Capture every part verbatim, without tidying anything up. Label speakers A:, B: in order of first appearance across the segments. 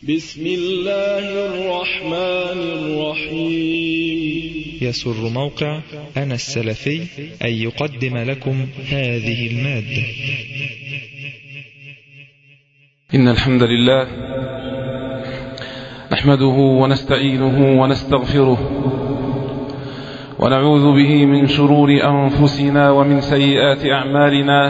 A: بسم الله الرحمن الرحيم.
B: يسر موقع أنا السلفي أن يقدم لكم هذه المادة.
C: إن الحمد لله نحمده ونستعينه ونستغفره ونعوذ به من شرور أنفسنا ومن سيئات أعمالنا.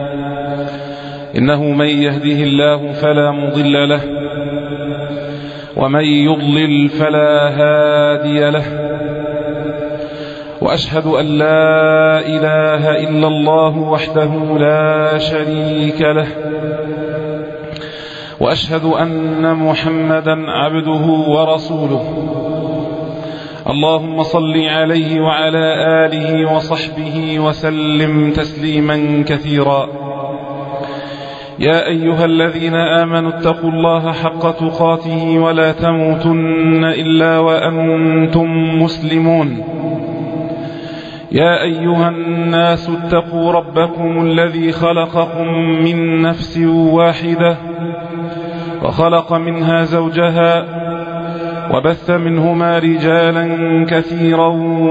C: إنه من يهده الله فلا مضل له ومن يضلل فلا هادي له، وأشهد أن لا إله إلا الله وحده لا شريك له، وأشهد أن محمدا عبده ورسوله. اللهم صل عليه وعلى آله وصحبه وسلم تسليما كثيرا. يا أيها الذين آمنوا اتقوا الله حق تقاته ولا تموتن إلا وأنتم مسلمون. يا أيها الناس اتقوا ربكم الذي خلقكم من نفس واحدة وخلق منها زوجها وبث منهما رجالا كثيرا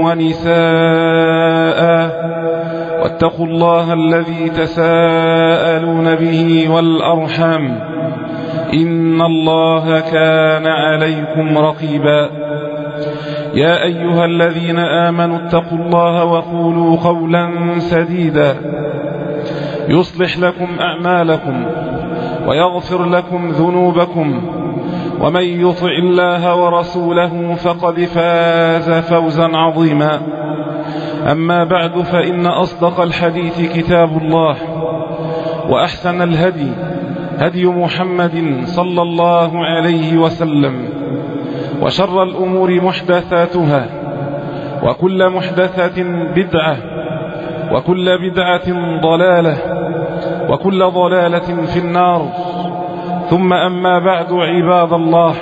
C: ونساء، واتقوا الله الذي تساءلون به والأرحام، إن الله كان عليكم رقيبا. يا أيها الذين آمنوا اتقوا الله وقولوا قولا سديدا يصلح لكم أعمالكم ويغفر لكم ذنوبكم، ومن يطع الله ورسوله فقد فاز فوزا عظيما. أما بعد، فإن أصدق الحديث كتاب الله، وأحسن الهدي هدي محمد صلى الله عليه وسلم، وشر الأمور محدثاتها، وكل محدثة بدعة، وكل بدعة ضلالة، وكل ضلالة في النار. ثم أما بعد، عباد الله،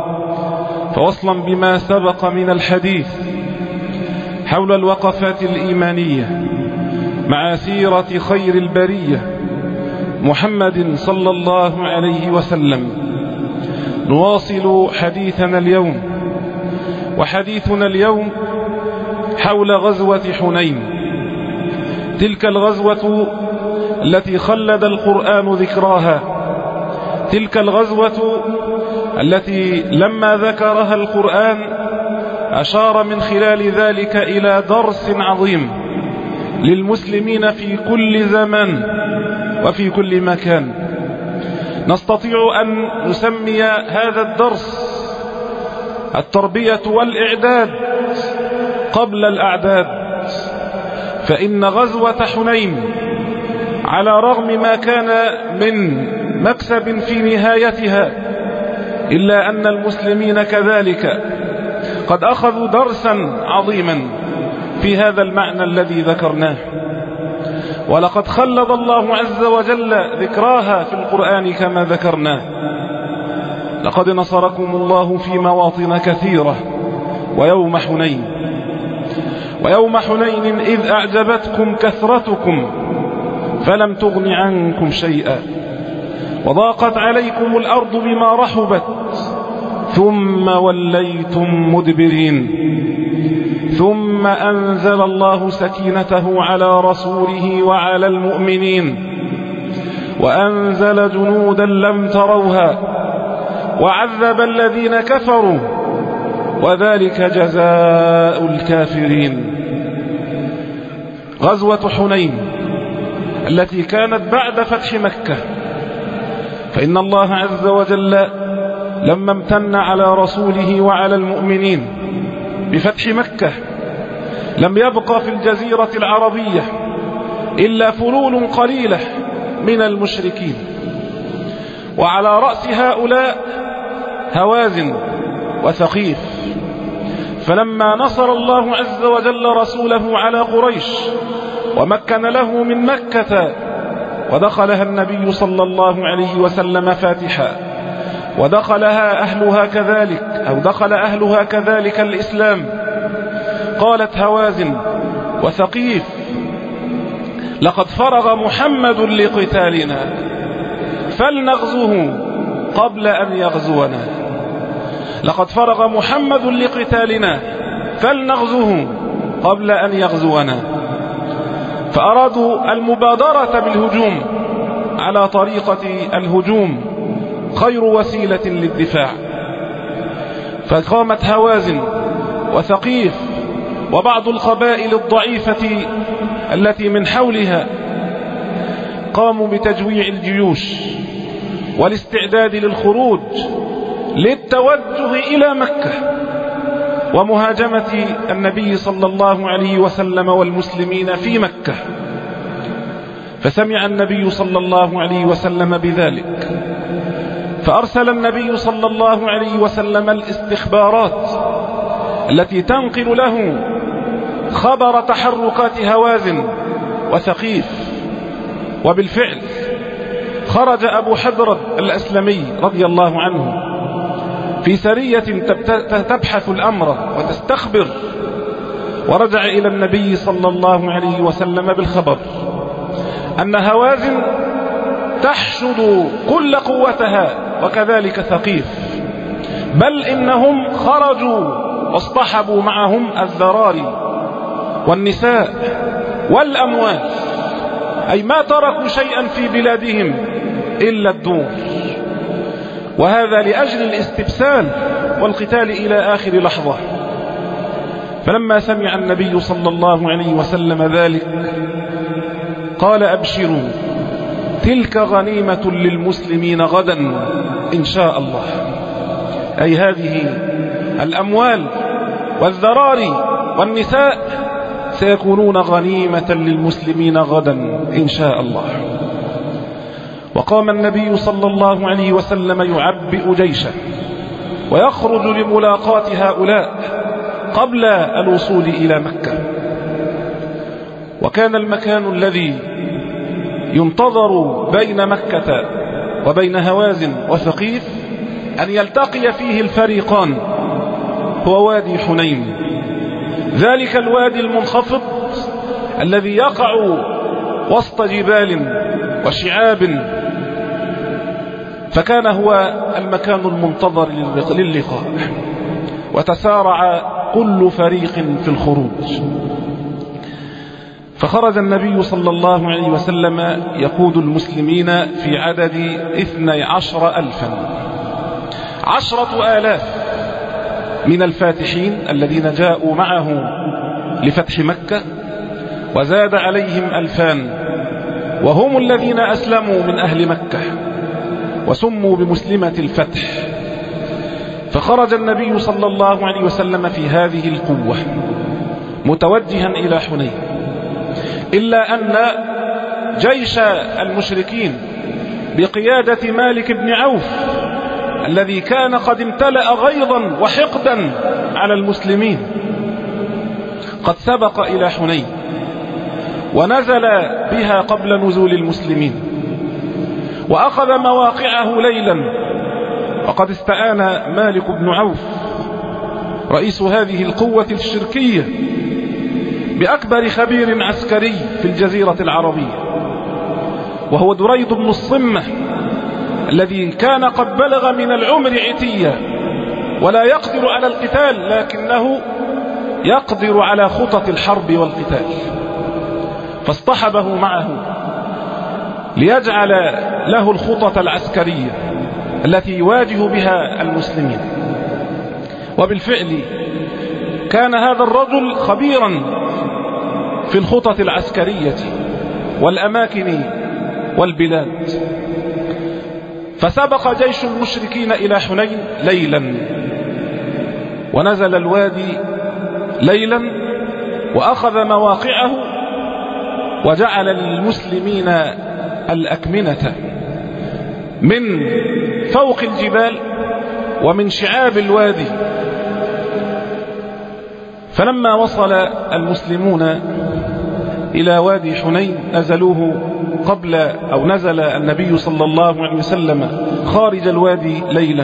C: فوصلا بما سبق من الحديث حول الوقفات الإيمانية مع سيرة خير البرية محمد صلى الله عليه وسلم، نواصل حديثنا اليوم. وحديثنا اليوم حول غزوة حنين، تلك الغزوة التي خلد القرآن ذكراها، تلك الغزوة التي لما ذكرها القرآن أشار من خلال ذلك إلى درس عظيم للمسلمين في كل زمان وفي كل مكان. نستطيع أن نسمي هذا الدرس التربية والإعداد قبل الأعداد. فإن غزوة حنين على رغم ما كان من مكسب في نهايتها، إلا أن المسلمين كذلك قد أخذوا درسا عظيما في هذا المعنى الذي ذكرناه. ولقد خلد الله عز وجل ذكراها في القرآن كما ذكرنا: لقد نصركم الله في مواطن كثيرة ويوم حنين ويوم حنين إذ أعجبتكم كثرتكم فلم تغن عنكم شيئا وضاقت عليكم الأرض بما رحبت ثم وليتم مدبرين. ثم أنزل الله سكينته على رسوله وعلى المؤمنين، وأنزل جنودا لم تروها، وعذب الذين كفروا، وذلك جزاء الكافرين. غزوة حنين التي كانت بعد فتح مكة، فإن الله عز وجل لما امتن على رسوله وعلى المؤمنين بفتح مكة لم يبقى في الجزيرة العربية إلا فلول قليلة من المشركين، وعلى رأس هؤلاء هوازن وثقيف. فلما نصر الله عز وجل رسوله على قريش ومكن له من مكة ودخلها النبي صلى الله عليه وسلم فاتحا، ودخلها أهلها كذلك أو دخل أهلها كذلك الإسلام، قالت هوازن وثقيف: لقد فرغ محمد لقتالنا فلنغزوه قبل أن يغزونا. لقد فرغ محمد لقتالنا فلنغزوه قبل أن يغزونا. فأرادوا المبادرة بالهجوم على طريقة الهجوم خير وسيلة للدفاع. فقامت هوازن وثقيف وبعض القبائل الضعيفة التي من حولها قاموا بتجويع الجيوش والاستعداد للخروج للتوجه إلى مكة ومهاجمة النبي صلى الله عليه وسلم والمسلمين في مكة. فسمع النبي صلى الله عليه وسلم بذلك، فأرسل النبي صلى الله عليه وسلم الاستخبارات التي تنقل له خبر تحركات هوازن وثقيف. وبالفعل خرج أبو حضرة الأسلمي رضي الله عنه في سرية تبحث الأمر وتستخبر، ورجع إلى النبي صلى الله عليه وسلم بالخبر أن هوازن تحشد كل قوتها وكذلك ثقيف، بل إنهم خرجوا واصطحبوا معهم الذراري والنساء والأموال، أي ما تركوا شيئا في بلادهم إلا الدور، وهذا لأجل الاستبسال والقتال إلى آخر لحظة. فلما سمع النبي صلى الله عليه وسلم ذلك قال: أبشروا، تلك غنيمة للمسلمين غدا إن شاء الله. أي هذه الأموال والذراري والنساء سيكونون غنيمة للمسلمين غدا إن شاء الله. وقام النبي صلى الله عليه وسلم يعبئ جيشه ويخرج لملاقاة هؤلاء قبل الوصول إلى مكة. وكان المكان الذي ينتظر بين مكة وبين هوازن وثقيف أن يلتقي فيه الفريقان هو وادي حنين، ذلك الوادي المنخفض الذي يقع وسط جبال وشعاب، فكان هو المكان المنتظر للقاء. وتسارع كل فريق في الخروج، فخرج النبي صلى الله عليه وسلم يقود المسلمين في عدد اثني عشر ألفا، عشرة آلاف من الفاتحين الذين جاءوا معه لفتح مكة، وزاد عليهم ألفان وهم الذين أسلموا من أهل مكة وسموا بمسلمة الفتح. فخرج النبي صلى الله عليه وسلم في هذه القوة متوجها إلى حنين، إلا أن جيش المشركين بقيادة مالك بن عوف الذي كان قد امتلأ غيظا وحقدا على المسلمين قد سبق إلى حنين ونزل بها قبل نزول المسلمين، وأخذ مواقعه ليلا. وقد استعان مالك بن عوف رئيس هذه القوة الشركية بأكبر خبير عسكري في الجزيرة العربية، وهو دريد بن الصمة الذي كان قد بلغ من العمر عتيا ولا يقدر على القتال، لكنه يقدر على خطط الحرب والقتال، فاصطحبه معه ليجعل له الخطط العسكرية التي يواجه بها المسلمين. وبالفعل كان هذا الرجل خبيرا في الخطط العسكرية والأماكن والبلاد. فسبق جيش المشركين إلى حنين ليلا، ونزل الوادي ليلا وأخذ مواقعه، وجعل للمسلمين الأكمنة من فوق الجبال ومن شعاب الوادي. فلما وصل المسلمون إلى وادي حنين نزلوه قبل أو نزل النبي صلى الله عليه وسلم خارج الوادي ليلا،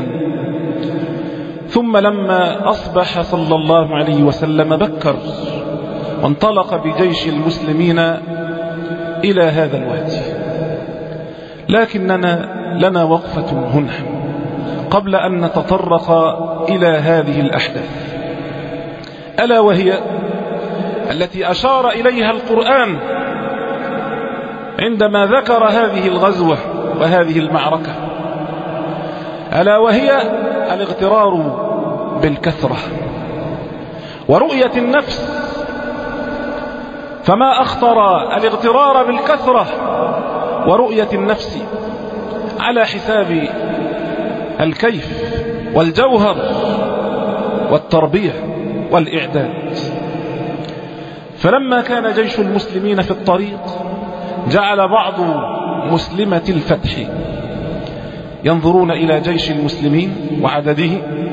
C: ثم لما أصبح صلى الله عليه وسلم بكر وانطلق بجيش المسلمين إلى هذا الوادي. لكننا لنا وقفة هنا، قبل أن نتطرق إلى هذه الأحداث، ألا وهي التي أشار إليها القرآن عندما ذكر هذه الغزوة وهذه المعركة، ألا وهي الاغترار بالكثرة ورؤية النفس. فما أخطر الاغترار بالكثرة ورؤية النفس على حساب الكيف والجوهر والتربية والإعداد. فلما كان جيش المسلمين في الطريق جعل بعض مسلمة الفتح ينظرون إلى جيش المسلمين وعدده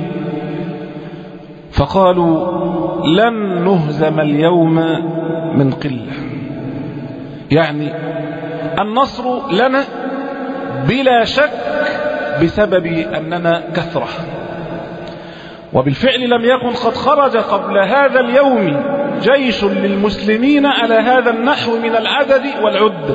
C: فقالوا لن نهزم اليوم من قلة، يعني النصر لنا بلا شك بسبب أننا كثرة. وبالفعل لم يكن قد خرج قبل هذا اليوم جيش للمسلمين على هذا النحو من العدد والعد.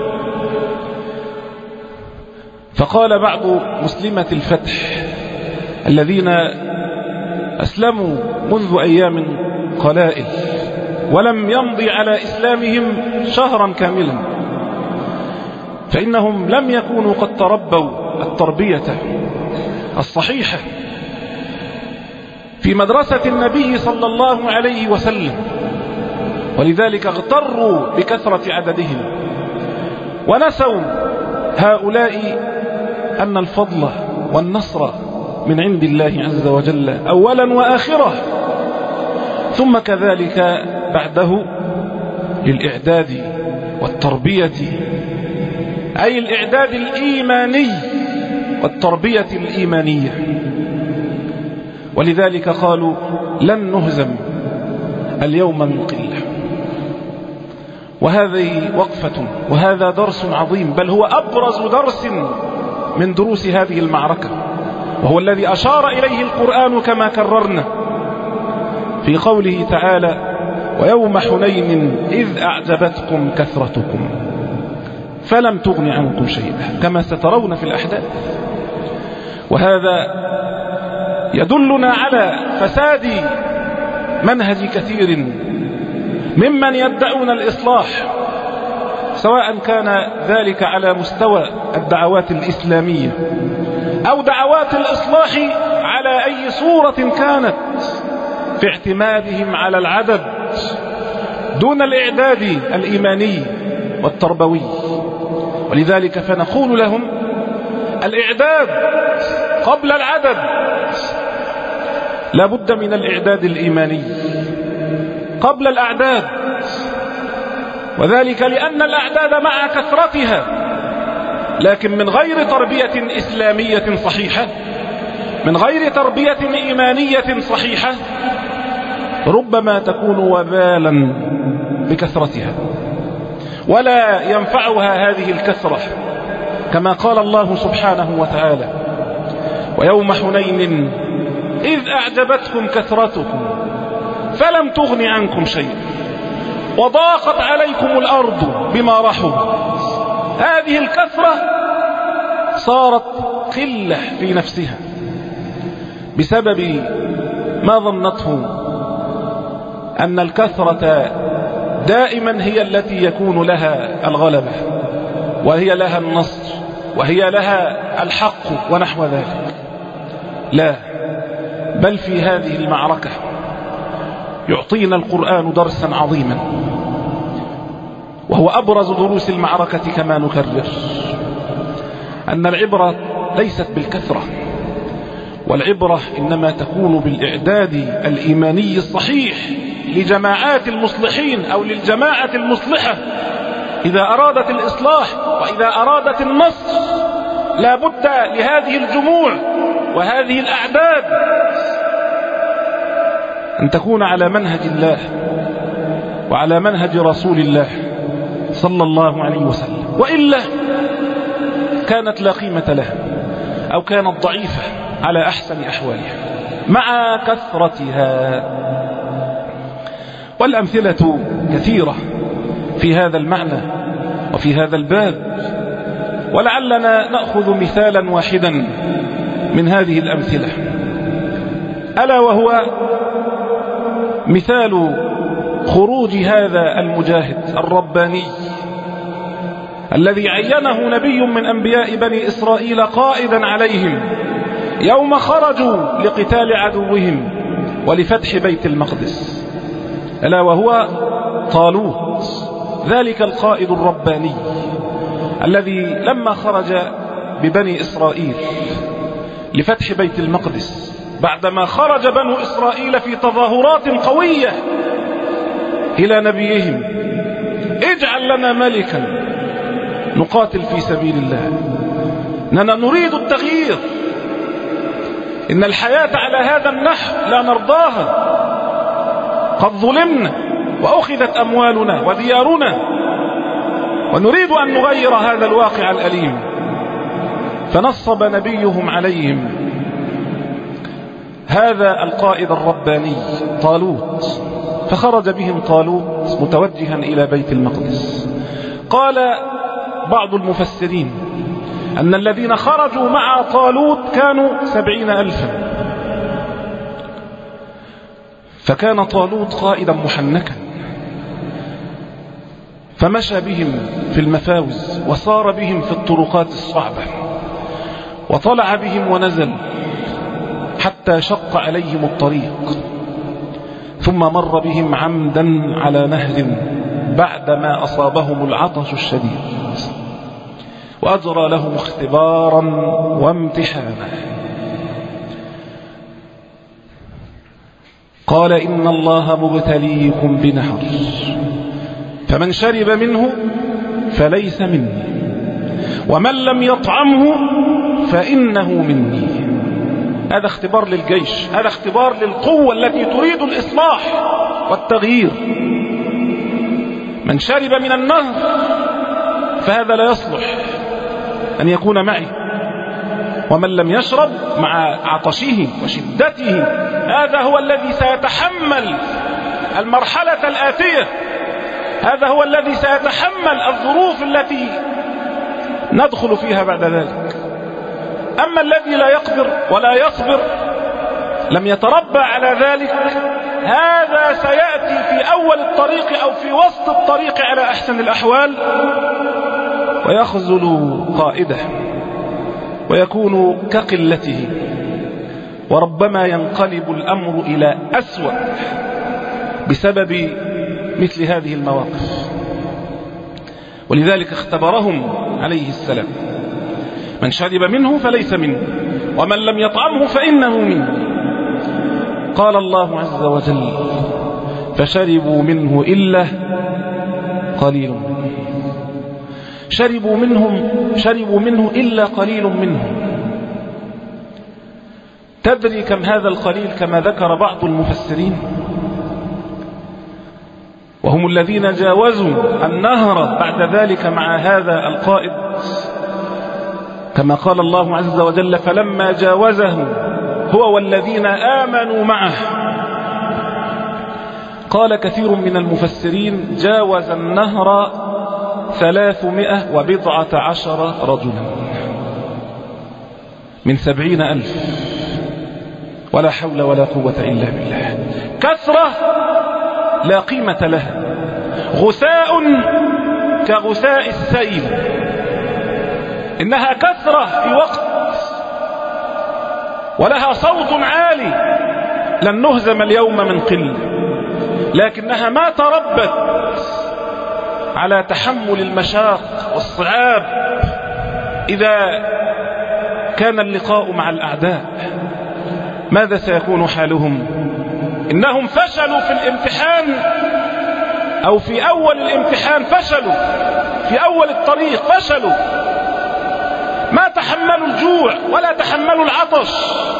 C: فقال بعض مسلمة الفتح الذين أسلموا منذ أيام قلائل ولم يمضي على إسلامهم شهرا كاملا، فإنهم لم يكونوا قد تربوا التربية الصحيحة في مدرسة النبي صلى الله عليه وسلم، ولذلك اغتروا بكثرة عددهم ونسوا هؤلاء أن الفضل والنصر من عند الله عز وجل أولا وآخرة، ثم كذلك بعده للإعداد والتربية، أي الإعداد الإيماني والتربية الإيمانية. ولذلك قالوا لن نهزم اليوم من قلة. وهذه وقفة وهذا درس عظيم، بل هو أبرز درس من دروس هذه المعركة، وهو الذي أشار إليه القرآن كما كررنا في قوله تعالى ويوم حنين إذ أعجبتكم كثرتكم فلم تغن عنكم شيئا، كما سترون في الأحداث. وهذا يدلنا على فساد منهج كثير ممن يدعون الإصلاح، سواء كان ذلك على مستوى الدعوات الإسلامية أو دعوات الإصلاح على أي صورة كانت، في اعتمادهم على العدد دون الإعداد الإيماني والتربوي. ولذلك فنقول لهم الإعداد قبل العدد، لا بد من الإعداد الإيماني قبل الأعداد، وذلك لأن الأعداد مع كثرتها لكن من غير تربية إسلامية صحيحة، من غير تربية إيمانية صحيحة، ربما تكون وبالا بكثرتها ولا ينفعها هذه الكثرة، كما قال الله سبحانه وتعالى ويوم حنين إذ أعجبتكم كثرتكم فلم تغن عنكم شيئا وضاقت عليكم الأرض بما رحبت. هذه الكثرة صارت قلة في نفسها بسبب ما ظنته أن الكثرة دائما هي التي يكون لها الغلبة وهي لها النصر وهي لها الحق ونحو ذلك. لا، بل في هذه المعركة يعطينا القرآن درسا عظيما، وهو أبرز دروس المعركة كما نكرر، أن العبرة ليست بالكثرة، والعبرة إنما تكون بالإعداد الإيماني الصحيح لجماعات المصلحين أو للجماعة المصلحة إذا أرادت الإصلاح وإذا أرادت النصر. لا بد لهذه الجموع وهذه الأعداد أن تكون على منهج الله وعلى منهج رسول الله صلى الله عليه وسلم، وإلا كانت لا قيمة لها أو كانت ضعيفة على أحسن أحوالها مع كثرتها. والأمثلة كثيرة في هذا المعنى وفي هذا الباب، ولعلنا نأخذ مثالا واحدا من هذه الأمثلة، ألا وهو مثال خروج هذا المجاهد الرباني الذي عينه نبي من أنبياء بني إسرائيل قائدا عليهم يوم خرجوا لقتال عدوهم ولفتح بيت المقدس، ألا وهو طالوت، ذلك القائد الرباني الذي لما خرج ببني إسرائيل لفتح بيت المقدس بعدما خرج بنو إسرائيل في تظاهرات قوية إلى نبيهم: اجعل لنا ملكا نقاتل في سبيل الله، إننا نريد التغيير، إن الحياة على هذا النحو لا نرضاها، قد ظلمنا وأخذت أموالنا وديارنا ونريد أن نغير هذا الواقع الأليم. فنصب نبيهم عليهم هذا القائد الرباني طالوت، فخرج بهم طالوت متوجها إلى بيت المقدس. قال بعض المفسرين أن الذين خرجوا مع طالوت كانوا سبعين ألفا، فكان طالوت قائدا محنكا، فمشى بهم في المفاوز وصار بهم في الطرقات الصعبة وطلع بهم ونزل حتى شق عليهم الطريق، ثم مر بهم عمدا على نهر بعدما أصابهم العطش الشديد، وأجرى لهم اختبارا وامتحانا. قال: إن الله مبتليكم بنهر، فمن شرب منه فليس مني، ومن لم يطعمه فإنه مني. هذا اختبار للجيش، هذا اختبار للقوة التي تريد الإصلاح والتغيير. من شرب من النهر فهذا لا يصلح أن يكون معي، ومن لم يشرب مع عطشه وشدته هذا هو الذي سيتحمل المرحلة الآتية، هذا هو الذي سيتحمل الظروف التي ندخل فيها بعد ذلك. أما الذي لا يقدر ولا يصبر لم يتربى على ذلك، هذا سيأتي في أول الطريق أو في وسط الطريق على أحسن الأحوال ويخذل قائده ويكون كقلته، وربما ينقلب الأمر إلى أسوأ بسبب مثل هذه المواقف. ولذلك اختبرهم عليه السلام: من شرب منه فليس منه، ومن لم يطعمه فإنه منه. قال الله عز وجل: فشربوا منه إلا قليل منه. شربوا منهم شربوا منه إلا قليل منهم. تدري كم هذا القليل؟ كما ذكر بعض المفسرين: وهم الذين جاوزوا النهر بعد ذلك مع هذا القائد، كما قال الله عز وجل: فلما جاوزه هو والذين آمنوا معه. قال كثير من المفسرين: جاوز النهر ثلاثمائة وبضعة عشر رجلا من سبعين ألف، ولا حول ولا قوة إلا بالله. كثرة لا قيمة لها، غثاء كغثاء السيل، إنها كثرة في وقت ولها صوت عالي، لن نهزم اليوم من قلة، لكنها ما تربت على تحمل المشاق والصعاب إذا كان اللقاء مع الأعداء. ماذا سيكون حالهم؟ إنهم فشلوا في الامتحان، أو في أول الامتحان فشلوا، في أول الطريق فشلوا، ما تحملوا الجوع ولا تحملوا العطش،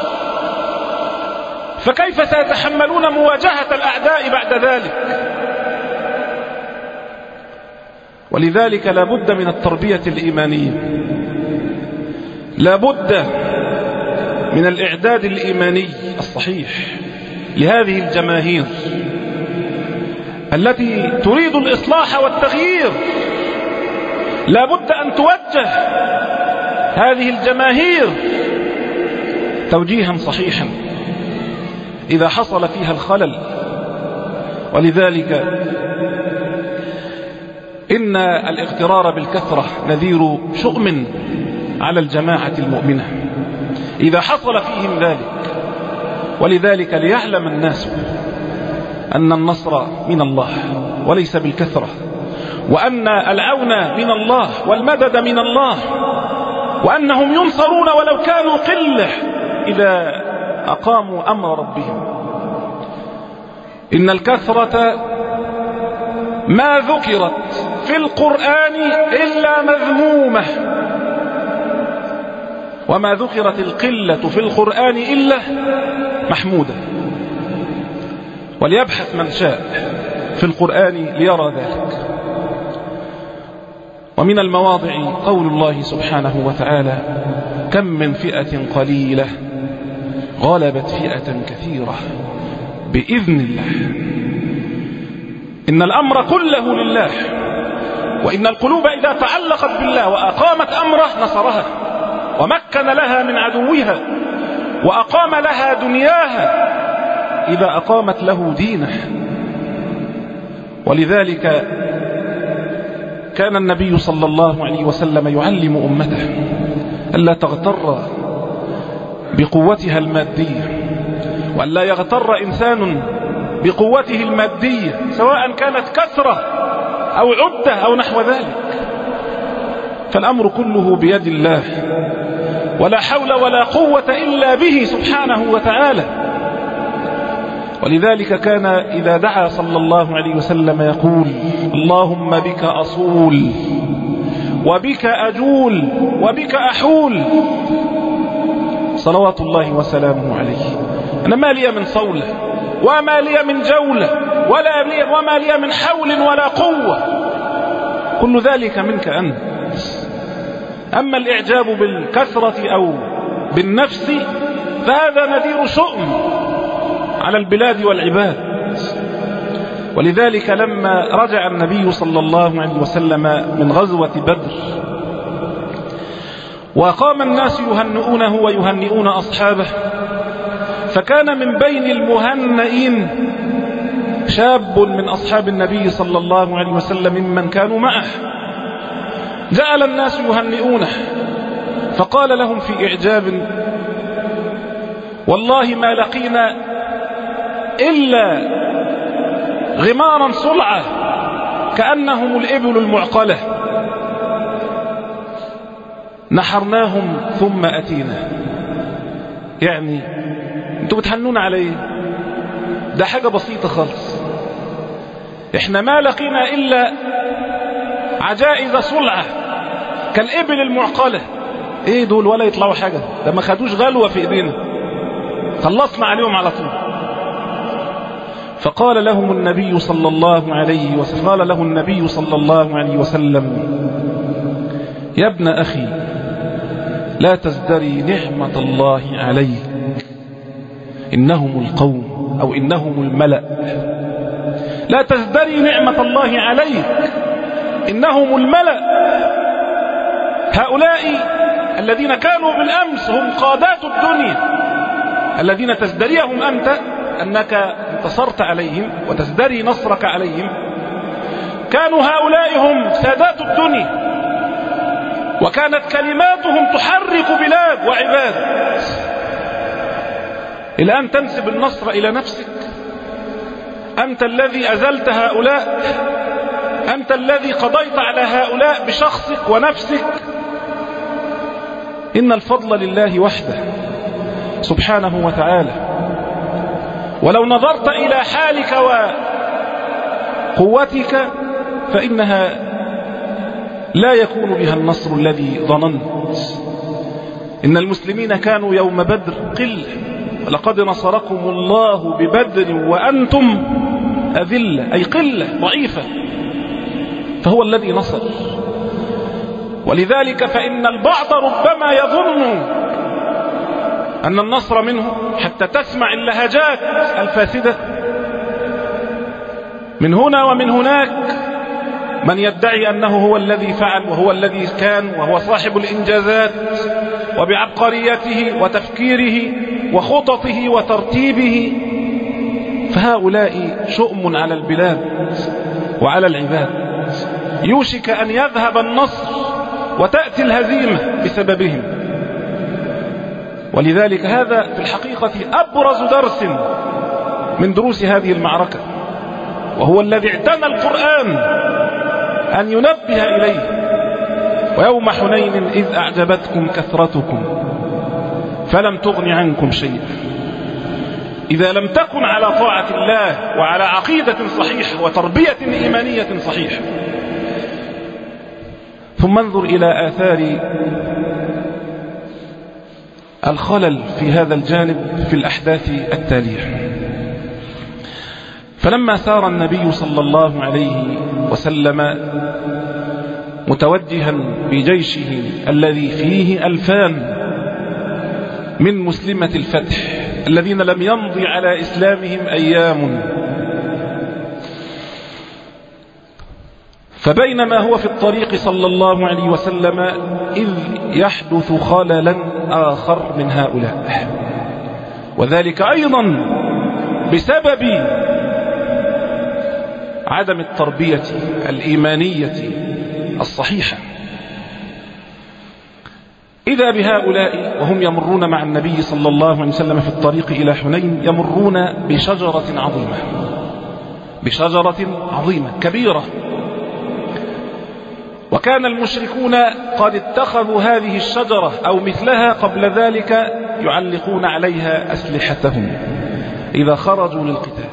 C: فكيف سيتحملون مواجهة الأعداء بعد ذلك؟ ولذلك لا بد من التربية الإيمانية، لا بد من الإعداد الإيماني الصحيح لهذه الجماهير التي تريد الإصلاح والتغيير. لا بد أن توجه هذه الجماهير توجيها صحيحا إذا حصل فيها الخلل. ولذلك إن الاغترار بالكثرة نذير شؤم على الجماعة المؤمنة إذا حصل فيهم ذلك. ولذلك ليعلم الناس أن النصر من الله وليس بالكثرة، وأن العون من الله والمدد من الله، وأنهم ينصرون ولو كانوا قلة إذا أقاموا أمر ربهم. إن الكثرة ما ذكرت في القرآن إلا مذمومة، وما ذكرت القلة في القرآن إلا محمودة. وليبحث من شاء في القرآن ليرى ذلك. ومن المواضع قول الله سبحانه وتعالى: كم من فئة قليلة غلبت فئة كثيرة بإذن الله. إن الأمر كله لله، وإن القلوب إذا تعلقت بالله وأقامت أمره نصرها ومكن لها من عدوها وأقام لها دنياها إذا أقامت له دينه. ولذلك كان النبي صلى الله عليه وسلم يعلم أمته ألا تغتر بقوتها المادية، وألا يغتر إنسان بقوته المادية سواء كانت كثرة أو عدة أو نحو ذلك، فالأمر كله بيد الله، ولا حول ولا قوة إلا به سبحانه وتعالى. ولذلك كان إذا دعا صلى الله عليه وسلم يقول: اللهم بك أصول وبك أجول وبك أحول، صلوات الله وسلامه عليه. أنا ما لي من صولة وما لي من جولة ولا لي وما لي من حول ولا قوة، كل ذلك منك أنت. أما الإعجاب بالكثرة أو بالنفس فهذا نذير شؤم على البلاد والعباد. ولذلك لما رجع النبي صلى الله عليه وسلم من غزوة بدر وقام الناس يهنئونه ويهنئون أصحابه، فكان من بين المهنئين شاب من أصحاب النبي صلى الله عليه وسلم ممن كانوا معه، جعل الناس يهنئونه فقال لهم في إعجاب: والله ما لقينا إلا غمارا صلعة كأنهم الإبل المعقلة، نحرناهم ثم أتينا. يعني انتوا بتحنون على ايه؟ ده حاجة بسيطة خالص. احنا ما لقينا إلا عجائز صلعة كالإبل المعقلة. ايه دول ولا يطلعوا حاجة، ده ما خدوش غلوة في ايدينا، خلصنا عليهم على طول. فقال لهم النبي صلى الله عليه وسلم قال له النبي صلى الله عليه وسلم: يا ابن أخي لا تزدري نعمة الله عليك، إنهم القوم أو إنهم الملأ. لا تزدري نعمة الله عليك، إنهم الملأ. هؤلاء الذين كانوا بالأمس هم قادات الدنيا، الذين تزدريهم أنت أنك انتصرت عليهم وتزدري نصرك عليهم، كانوا هؤلاء هم سادات الدنيا، وكانت كلماتهم تحرك بلاد وعباد. إلى أن تنسب النصر إلى نفسك؟ أنت الذي أزلت هؤلاء، أنت الذي قضيت على هؤلاء بشخصك ونفسك. إن الفضل لله وحده سبحانه وتعالى. ولو نظرت إلى حالك وقوتك فإنها لا يكون بها النصر الذي ظننت. إن المسلمين كانوا يوم بدر قلة، ولقد نصركم الله ببدر وأنتم أذلة، أي قلة ضعيفة، فهو الذي نصر. ولذلك فإن البعض ربما يظن أن النصر منه حتى تسمع اللهجات الفاسدة من هنا ومن هناك، من يدعي أنه هو الذي فعل وهو الذي كان وهو صاحب الإنجازات وبعبقريته وتفكيره وخططه وترتيبه، فهؤلاء شؤم على البلاد وعلى العباد، يوشك أن يذهب النصر وتأتي الهزيمة بسببهم. ولذلك هذا في الحقيقة أبرز درس من دروس هذه المعركة، وهو الذي اعتنى القرآن أن ينبه إليه. ويوم حنين إذ أعجبتكم كثرتكم فلم تغن عنكم شيئا. إذا لم تكن على طاعة الله وعلى عقيدة صحيحة وتربية إيمانية صحيحة. ثم انظر إلى آثار الخلل في هذا الجانب في الأحداث التالية. فلما سار النبي صلى الله عليه وسلم متوجها بجيشه الذي فيه ألفان من مسلمة الفتح الذين لم يمضي على إسلامهم أيام، فبينما هو في الطريق صلى الله عليه وسلم إذ يحدث خللا آخر من هؤلاء، وذلك أيضا بسبب عدم التربية الإيمانية الصحيحة. إذا بهؤلاء وهم يمرون مع النبي صلى الله عليه وسلم في الطريق إلى حنين يمرون بشجرة عظيمة، بشجرة عظيمة كبيرة، وكان المشركون قد اتخذوا هذه الشجرة أو مثلها قبل ذلك يعلقون عليها أسلحتهم إذا خرجوا للقتال،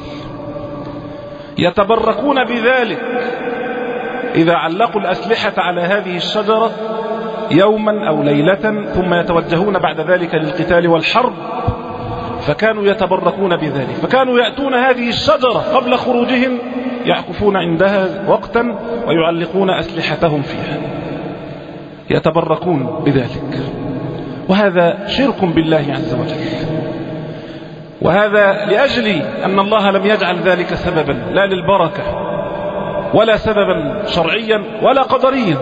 C: يتبركون بذلك إذا علقوا الأسلحة على هذه الشجرة يوما أو ليلة ثم يتوجهون بعد ذلك للقتال والحرب، فكانوا يتبركون بذلك. فكانوا يأتون هذه الشجرة قبل خروجهم يعكفون عندها وقتا ويعلقون أسلحتهم فيها، يتبركون بذلك. وهذا شرك بالله عز وجل، وهذا لأجل أن الله لم يجعل ذلك سببا لا للبركة ولا سببا شرعيا ولا قدريا.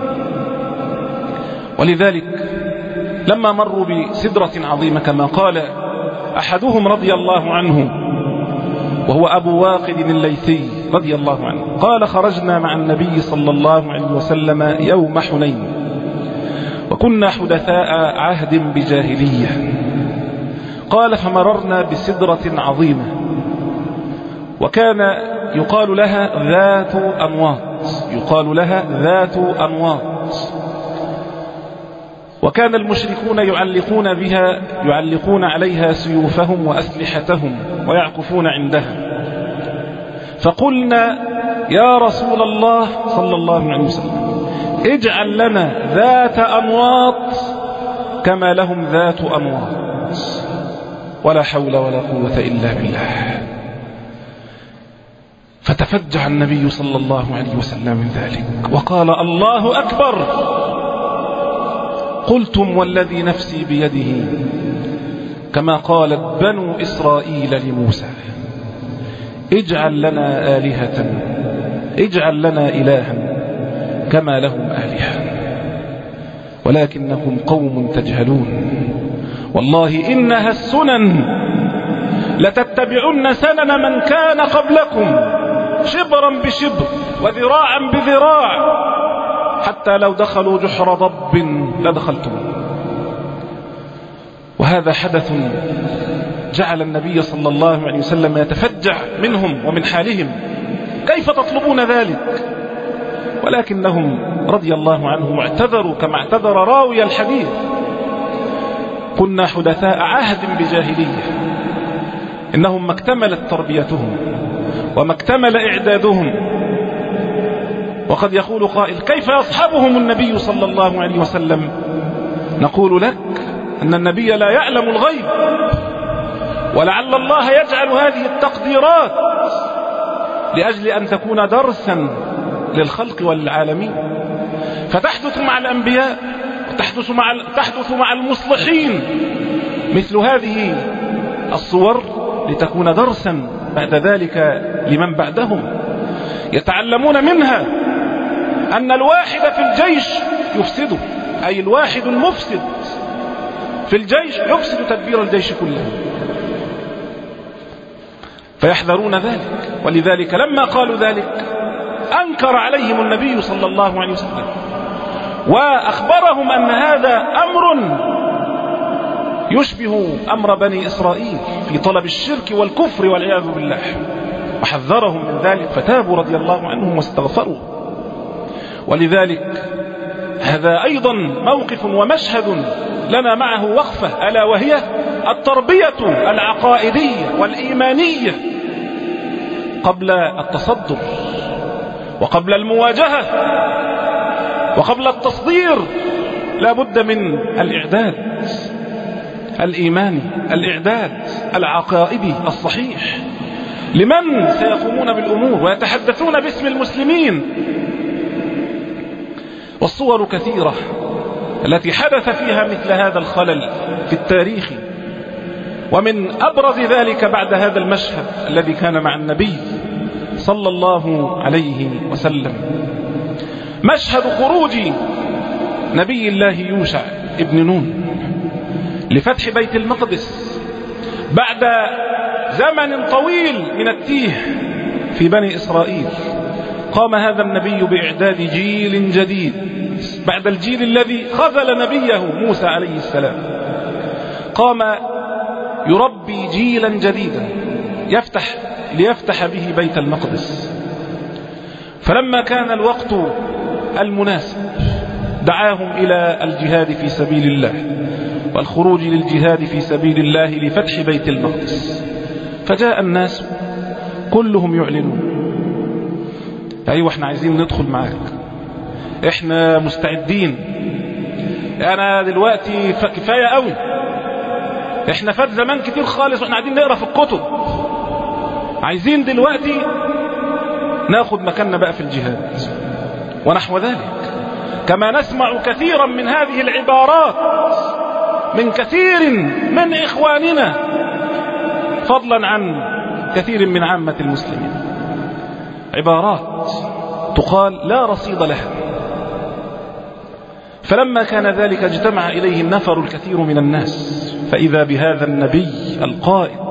C: ولذلك لما مروا بسدرة عظيمة كما قال أحدهم رضي الله عنه وهو أبو واقد الليثي رضي الله عنه، قال خرجنا مع النبي صلى الله عليه وسلم يوم حنين وكنا حدثاء عهد بجاهلية، قال فمررنا بسدرة عظيمة وكان يقال لها ذات أنواط، يقال لها ذات أنواط، وكان المشركون يعلقون بها يعلقون عليها سيوفهم وأسلحتهم ويعكفون عندها. فقلنا يا رسول الله صلى الله عليه وسلم اجعل لنا ذات أنواط كما لهم ذات أنواط، ولا حول ولا قوة إلا بالله. فتفجع النبي صلى الله عليه وسلم من ذلك وقال الله أكبر، قلتم والذي نفسي بيده كما قالت بنو إسرائيل لموسى اجعل لنا آلهة اجعل لنا إلها كما لهم آلهة ولكنكم قوم تجهلون، والله إنها السنن لتتبعن سنن من كان قبلكم شبرا بشبر وذراعا بذراع حتى لو دخلوا جحر ضب لدخلتم. وهذا حدث جعل النبي صلى الله عليه وسلم يتفجع منهم ومن حالهم، كيف تطلبون ذلك؟ ولكنهم رضي الله عنهم اعتذروا كما اعتذر راوي الحديث، كنا حدثاء عهد بجاهلية، إنهم ما اكتملت تربيتهم وما اكتمل إعدادهم. وقد يقول قائل كيف يصحبهم النبي صلى الله عليه وسلم؟ نقول لك أن النبي لا يعلم الغيب، ولعل الله يجعل هذه التقديرات لأجل أن تكون درسا للخلق والعالمين، فتحدث مع الأنبياء وتحدث مع تحدث مع المصلحين مثل هذه الصور لتكون درسا بعد ذلك لمن بعدهم، يتعلمون منها أن الواحد في الجيش يفسده، أي الواحد المفسد في الجيش يفسد تدبير الجيش كله، فيحذرون ذلك. ولذلك لما قالوا ذلك أنكر عليهم النبي صلى الله عليه وسلم وأخبرهم أن هذا أمر يشبه أمر بني إسرائيل في طلب الشرك والكفر والعياذ بالله، وحذرهم من ذلك فتابوا رضي الله عنهم واستغفروا. ولذلك هذا أيضا موقف ومشهد لنا معه وقفة، ألا وهي التربية العقائدية والإيمانية قبل التصدر وقبل المواجهة وقبل التصدير. لا بد من الإعداد الإيماني، الإعداد العقائدي الصحيح لمن سيقومون بالأمور ويتحدثون باسم المسلمين. والصور كثيرة التي حدث فيها مثل هذا الخلل في التاريخ، ومن أبرز ذلك بعد هذا المشهد الذي كان مع النبي صلى الله عليه وسلم مشهد خروج نبي الله يوشع ابن نون لفتح بيت المقدس بعد زمن طويل من التيه في بني إسرائيل. قام هذا النبي بإعداد جيل جديد بعد الجيل الذي خذل نبيه موسى عليه السلام، قام يربي جيلا جديدا يفتح ليفتح به بيت المقدس. فلما كان الوقت المناسب دعاهم إلى الجهاد في سبيل الله والخروج للجهاد في سبيل الله لفتح بيت المقدس. فجاء الناس كلهم يعلنون: أيوة احنا عايزين ندخل معاك، احنا مستعدين، انا دلوقتي كفاية قوي، احنا فات زمان كتير خالص واحنا قاعدين نقرأ في الكتب، عايزين دلوقتي ناخد مكاننا بقى في الجهاد ونحو ذلك. كما نسمع كثيرا من هذه العبارات من كثير من إخواننا، فضلا عن كثير من عامة المسلمين، عبارات تقال لا رصيد لها. فلما كان ذلك اجتمع إليه النفر الكثير من الناس، فإذا بهذا النبي القائد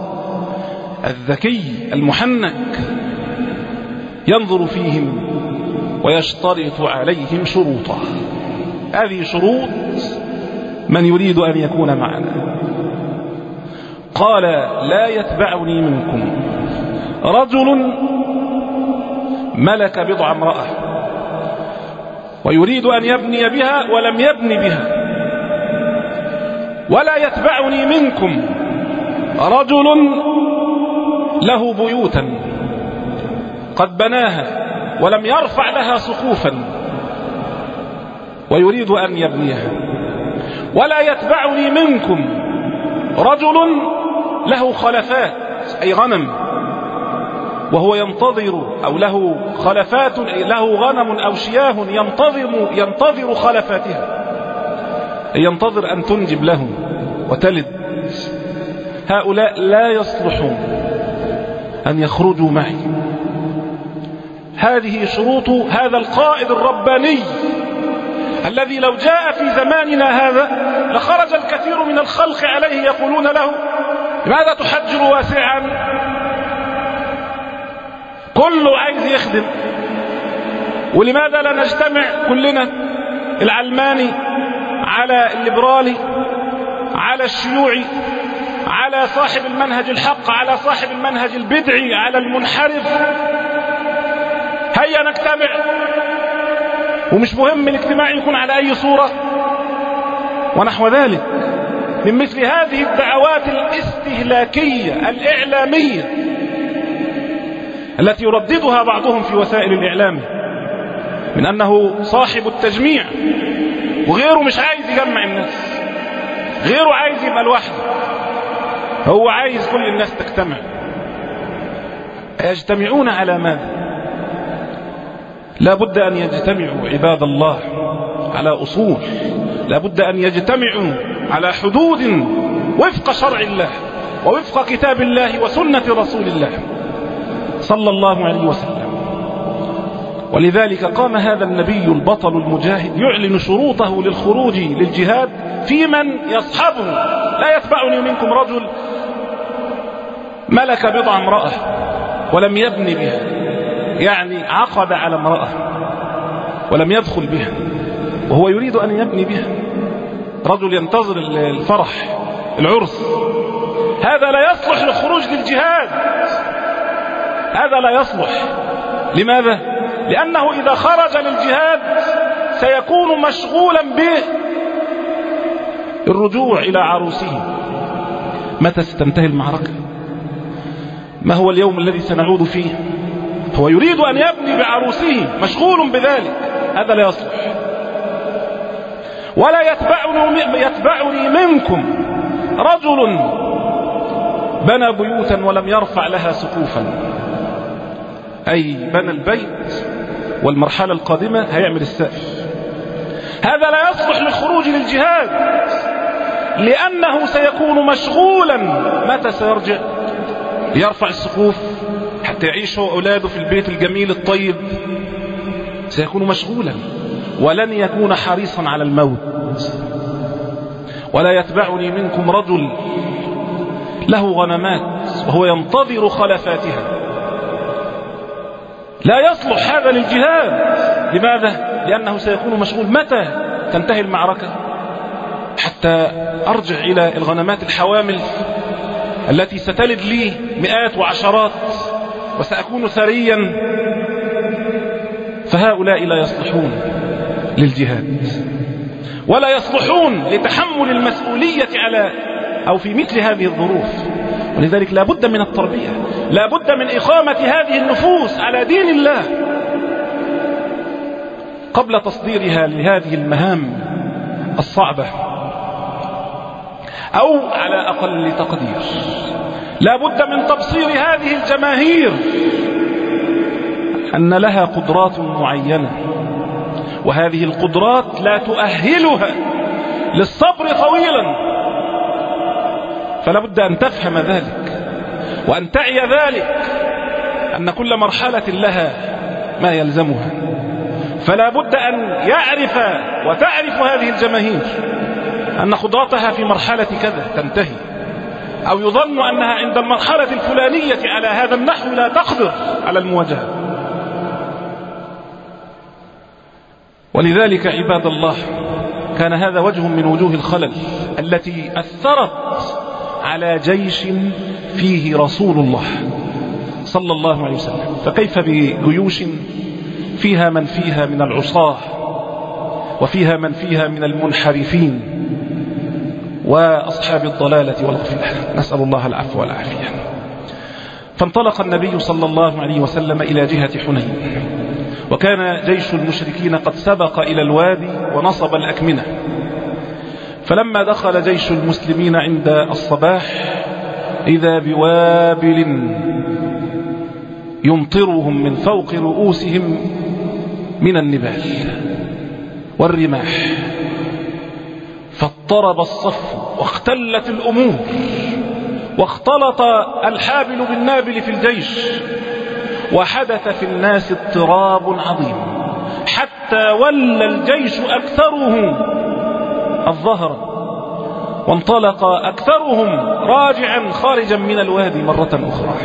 C: الذكي المحنك ينظر فيهم ويشترط عليهم شروطا. هذه شروط من يريد أن يكون معنا. قال: لا يتبعني منكم رجل ملك بضع امرأة ويريد أن يبني بها ولم يبني بها، ولا يتبعني منكم رجل له بيوتا قد بناها ولم يرفع لها سقوفا ويريد أن يبنيها، ولا يتبعني منكم رجل له خلفات أي غنم وهو ينتظر، أو له خلفات له غنم أو شياه ينتظر, ينتظر خلفاتها، ينتظر أن تنجب له وتلد. هؤلاء لا يصلحون أن يخرجوا معي. هذه شروط هذا القائد الرباني الذي لو جاء في زماننا هذا لخرج الكثير من الخلق عليه يقولون له: لماذا تحجر واسعا؟ كله عايز يخدم، ولماذا لا نجتمع كلنا، العلماني على الليبرالي على الشيوعي على صاحب المنهج الحق على صاحب المنهج البدعي على المنحرف، هيا نجتمع. ومش مهم الاجتماع يكون على أي صورة ونحو ذلك من مثل هذه الدعوات الاستهلاكية الإعلامية التي يرددها بعضهم في وسائل الإعلام من أنه صاحب التجميع، وغيره مش عايز يجمع الناس، غيره عايز يبقى لوحده، هو عايز كل الناس تجتمع. يجتمعون على ماذا؟ لا بد أن يجتمعوا عباد الله على أصول، لا بد أن يجتمعوا على حدود وفق شرع الله ووفق كتاب الله وسنة رسول الله صلى الله عليه وسلم. ولذلك قام هذا النبي البطل المجاهد يعلن شروطه للخروج للجهاد في من يصحبه. لا يتبعني منكم رجل ملك بضع امرأة ولم يبني بها، يعني عقد على امرأة ولم يدخل بها وهو يريد أن يبني بها، رجل ينتظر الفرح العرس، هذا لا يصلح للخروج للجهاد، هذا لا يصلح. لماذا؟ لأنه إذا خرج للجهاد سيكون مشغولا به الرجوع إلى عروسه. متى ستنتهي المعركة؟ ما هو اليوم الذي سنعود فيه؟ هو يريد أن يبني بعروسه، مشغول بذلك، هذا لا يصلح. ولا يتبعني, يتبعني منكم رجل بنى بيوتا ولم يرفع لها سقوفا، أي بنى البيت والمرحلة القادمة هيعمل السقف، هذا لا يصلح للخروج للجهاد، لأنه سيكون مشغولا. متى سيرجع ليرفع السقوف حتى يعيش هو أولاده في البيت الجميل الطيب؟ سيكون مشغولا ولن يكون حريصا على الموت. ولا يتبعني منكم رجل له غنمات وهو ينتظر خلفاتها، لا يصلح هذا للجهاد. لماذا؟ لأنه سيكون مشغول. متى تنتهي المعركة حتى أرجع إلى الغنمات الحوامل التي ستلد لي مئات وعشرات وسأكون ثريا؟ فهؤلاء لا يصلحون للجهاد ولا يصلحون لتحمل المسؤولية على أو في مثل هذه الظروف. ولذلك لا بد من التربية، لا بد من إقامة هذه النفوس على دين الله قبل تصديرها لهذه المهام الصعبة، أو على أقل تقدير لا بد من تبصير هذه الجماهير أن لها قدرات معينة، وهذه القدرات لا تؤهلها للصبر طويلا، فلا بد أن تفهم ذلك وأن تعي ذلك، أن كل مرحلة لها ما يلزمها. فلا بد أن يعرف وتعرف هذه الجماهير أن قدرتها في مرحلة كذا تنتهي، أو يظن أنها عند المرحلة الفلانية على هذا النحو لا تقدر على المواجهة. ولذلك عباد الله كان هذا وجه من وجوه الخلل التي أثرت على جيش فيه رسول الله صلى الله عليه وسلم. فكيف بجيوش فيها من فيها من العصاة وفيها من فيها من المنحرفين وأصحاب الضلالة والغفلة، نسأل الله العفو والعافية. فانطلق النبي صلى الله عليه وسلم إلى جهة حنين، وكان جيش المشركين قد سبق إلى الوادي ونصب الأكمنة. فلما دخل جيش المسلمين عند الصباح إذا بوابل يمطرهم من فوق رؤوسهم من النبال والرماح، فاضطرب الصف واختلت الأمور واختلط الحابل بالنابل في الجيش، وحدث في الناس اضطراب عظيم حتى ولى الجيش أكثره الظهر، وانطلق أكثرهم راجعا خارجا من الوادي مرة أخرى.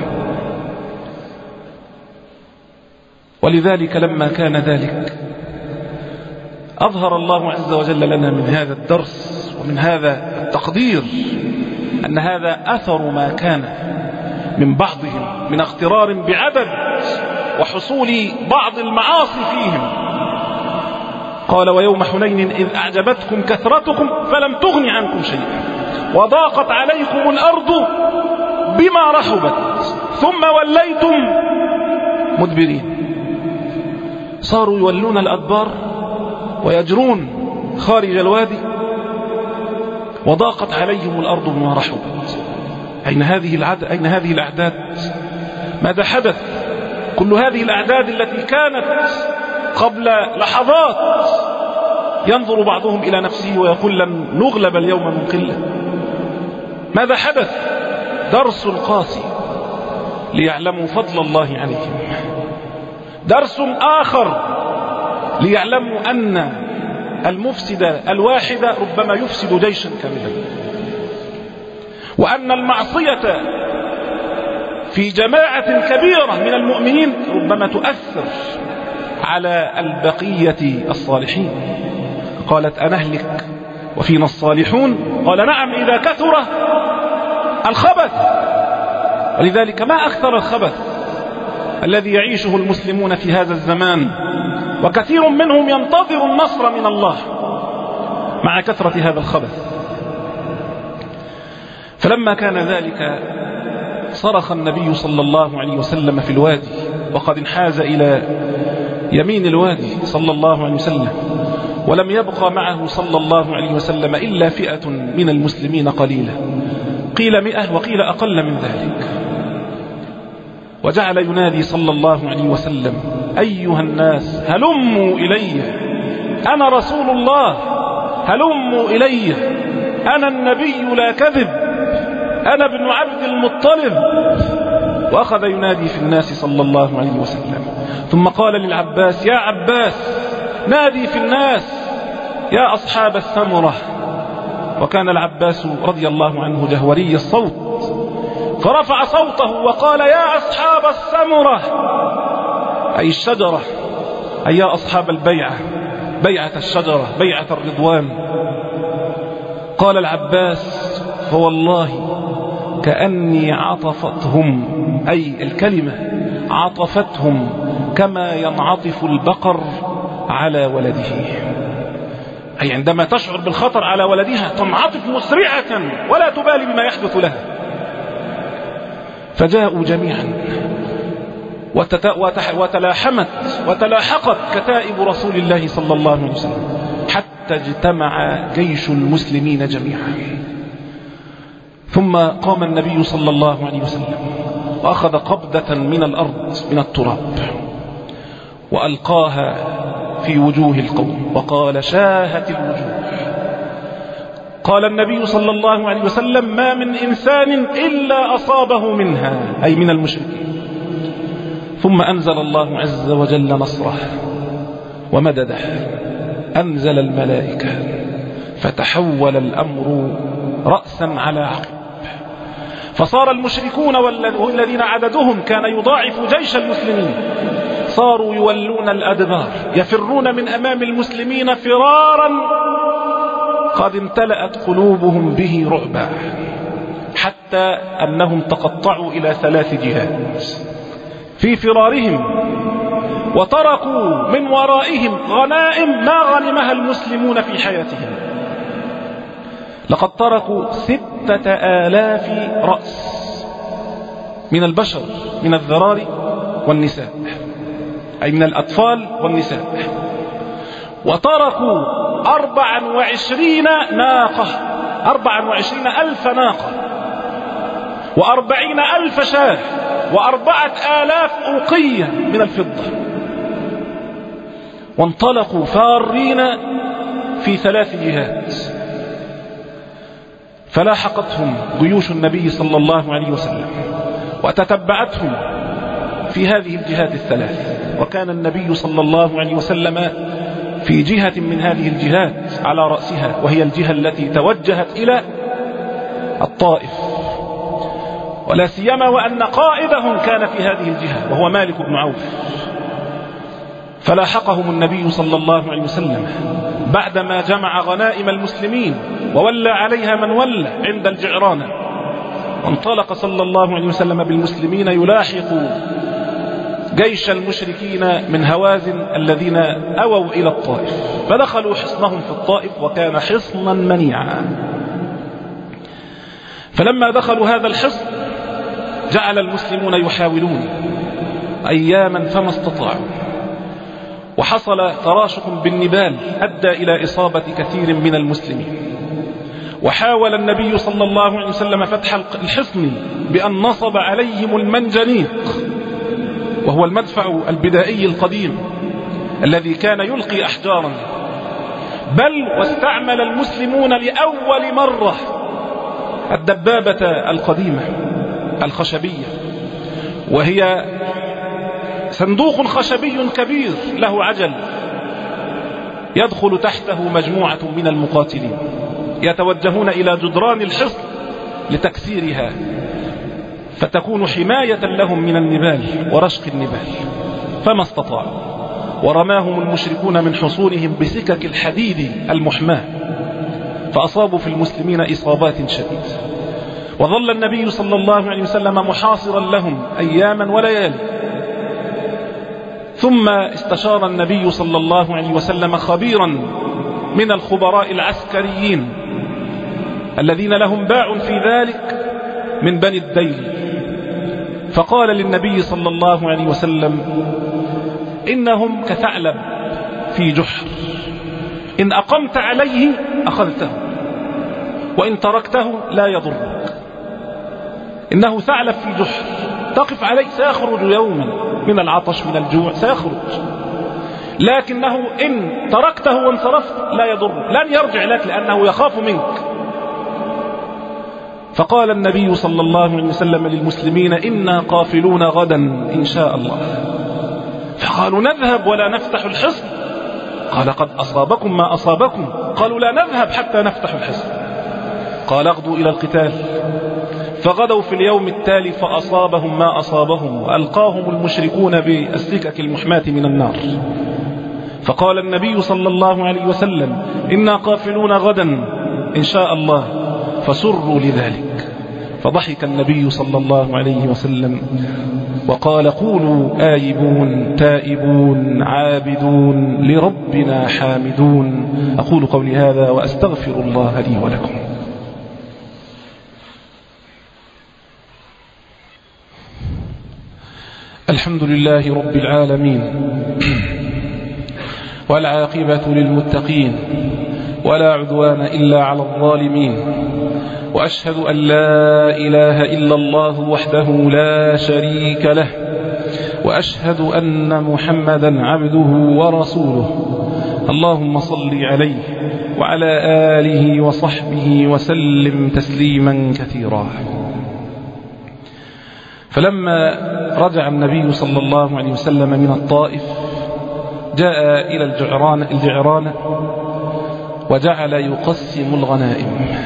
C: ولذلك لما كان ذلك أظهر الله عز وجل لنا من هذا الدرس ومن هذا التقدير أن هذا أثر ما كان من بعضهم من اغترار بعدد وحصول بعض المعاصي فيهم. قال ويوم حنين إذ أعجبتكم كثرتكم فلم تغن عنكم شيئا وضاقت عليكم الأرض بما رحبت ثم وليتم مدبرين. صاروا يولون الأدبار ويجرون خارج الوادي وضاقت عليهم الأرض بما رحبت. أين هذه العدد؟ أين هذه الأعداد؟ ماذا حدث؟ كل هذه الأعداد التي كانت قبل لحظات ينظر بعضهم إلى نفسه ويقول لن نغلب اليوم من قلة. ماذا حدث؟ درس قاسي ليعلموا فضل الله عليهم. درس آخر ليعلموا أن المفسد الواحد ربما يفسد جيشا كاملا، وأن المعصية في جماعة كبيرة من المؤمنين ربما تؤثر على البقية الصالحين. قالت أنهلك وفينا الصالحون؟ قال نعم إذا كثر الخبث. ولذلك ما أكثر الخبث الذي يعيشه المسلمون في هذا الزمان، وكثير منهم ينتظر النصر من الله مع كثرة هذا الخبث. فلما كان ذلك صرخ النبي صلى الله عليه وسلم في الوادي، وقد انحاز إلى يمين الوادي صلى الله عليه وسلم، ولم يبقى معه صلى الله عليه وسلم إلا فئة من المسلمين قليلة، قيل مئة وقيل أقل من ذلك. وجعل ينادي صلى الله عليه وسلم أيها الناس هلموا إلي، أنا رسول الله، هلموا إلي، أنا النبي لا كذب، أنا ابن عبد المطلب. وأخذ ينادي في الناس صلى الله عليه وسلم، ثم قال للعباس يا عباس نادي في الناس يا أصحاب الثمرة. وكان العباس رضي الله عنه جهوري الصوت، فرفع صوته وقال يا أصحاب الثمرة، أي الشجرة، أي يا أصحاب البيعة، بيعة الشجرة، بيعة الرضوان. قال العباس فوالله كأني عطفتهم، أي الكلمة عطفتهم كما ينعطف البقر على ولده، أي عندما تشعر بالخطر على ولدها تنعطف مسرعة ولا تبالي بما يحدث لها. فجاءوا جميعا وتلاحمت وتلاحقت كتائب رسول الله صلى الله عليه وسلم حتى اجتمع جيش المسلمين جميعا. ثم قام النبي صلى الله عليه وسلم وأخذ قبضة من الأرض من التراب وألقاها في وجوه القوم وقال شاهت الوجوه. قال النبي صلى الله عليه وسلم ما من إنسان إلا أصابه منها، أي من المشركين. ثم أنزل الله عز وجل نصره ومدده، أنزل الملائكة، فتحول الأمر رأسا على عقب، فصار المشركون والذين عددهم كان يضاعف جيش المسلمين صاروا يولون الأدبار، يفرون من أمام المسلمين فرارا قد امتلأت قلوبهم به رعبا، حتى أنهم تقطعوا إلى ثلاث جهات في فرارهم، وتركوا من ورائهم غنائم ما غنمها المسلمون في حياتهم. لقد تركوا ستة آلاف رأس من البشر، من الذرار والنساء، أي من الأطفال والنساء، وتركوا أربعا وعشرين ناقة، أربعا وعشرين ألف ناقة، وأربعين ألف شاة، وأربعة آلاف أوقية من الفضة، وانطلقوا فارين في ثلاث جهات. فلاحقتهم جيوش النبي صلى الله عليه وسلم وتتبعتهم في هذه الجهات الثلاث، وكان النبي صلى الله عليه وسلم في جهة من هذه الجهات على رأسها، وهي الجهة التي توجهت إلى الطائف، ولا سيما وأن قائدهم كان في هذه الجهة وهو مالك بن عوف. فلاحقهم النبي صلى الله عليه وسلم بعدما جمع غنائم المسلمين وولى عليها من ولى عند الجعرانة، وانطلق صلى الله عليه وسلم بالمسلمين يلاحق جيش المشركين من هوازن الذين أووا إلى الطائف، فدخلوا حصنهم في الطائف وكان حصنا منيعا. فلما دخلوا هذا الحصن جعل المسلمون يحاولون أياما فما استطاعوا، وحصل تراشق بالنبال أدى إلى إصابة كثير من المسلمين. وحاول النبي صلى الله عليه وسلم فتح الحصن بأن نصب عليهم المنجنيق، وهو المدفع البدائي القديم الذي كان يلقي أحجارا، بل واستعمل المسلمون لأول مرة الدبابة القديمة الخشبية، وهي صندوق خشبي كبير له عجل يدخل تحته مجموعة من المقاتلين يتوجهون إلى جدران الحصن لتكسيرها فتكون حماية لهم من النبال ورشق النبال، فما استطاعوا، ورماهم المشركون من حصونهم بسكك الحديد المحماة فأصابوا في المسلمين إصابات شديدة. وظل النبي صلى الله عليه وسلم محاصرا لهم أياما وليالي، ثم استشار النبي صلى الله عليه وسلم خبيرا من الخبراء العسكريين الذين لهم باع في ذلك من بني الديل، فقال للنبي صلى الله عليه وسلم: إنهم كثعلب في جحر، إن أقمت عليه أخذته وإن تركته لا يضرك. إنه ثعلب في جحر، تقف عليه سيخرج يوما من العطش من الجوع سيخرج، لكنه إن تركته وانصرفت لا يضرك، لن يرجع لك لأنه يخاف منك. فقال النبي صلى الله عليه وسلم للمسلمين: إنا قافلون غدا إن شاء الله. فقالوا: نذهب ولا نفتح الحصن؟ قال: قد أصابكم ما أصابكم. قالوا: لا نذهب حتى نفتح الحصن. قال: اغدوا إلى القتال. فغدوا في اليوم التالي فأصابهم ما أصابهم، وألقاهم المشركون بالسكك المحماة من النار. فقال النبي صلى الله عليه وسلم: إنا قافلون غدا إن شاء الله، فسروا لذلك. فضحك النبي صلى الله عليه وسلم وقال: قولوا آيبون تائبون عابدون لربنا حامدون. أقول قولي هذا وأستغفر الله لي ولكم. الحمد لله رب العالمين، والعاقبة للمتقين، ولا عدوان إلا على الظالمين، وأشهد أن لا إله إلا الله وحده لا شريك له، وأشهد أن محمدا عبده ورسوله. اللهم صل عليه وعلى آله وصحبه وسلم تسليما كثيرا. فلما رجع النبي صلى الله عليه وسلم من الطائف جاء إلى الجعران الجعرانة وجعل يقسم الغنائم.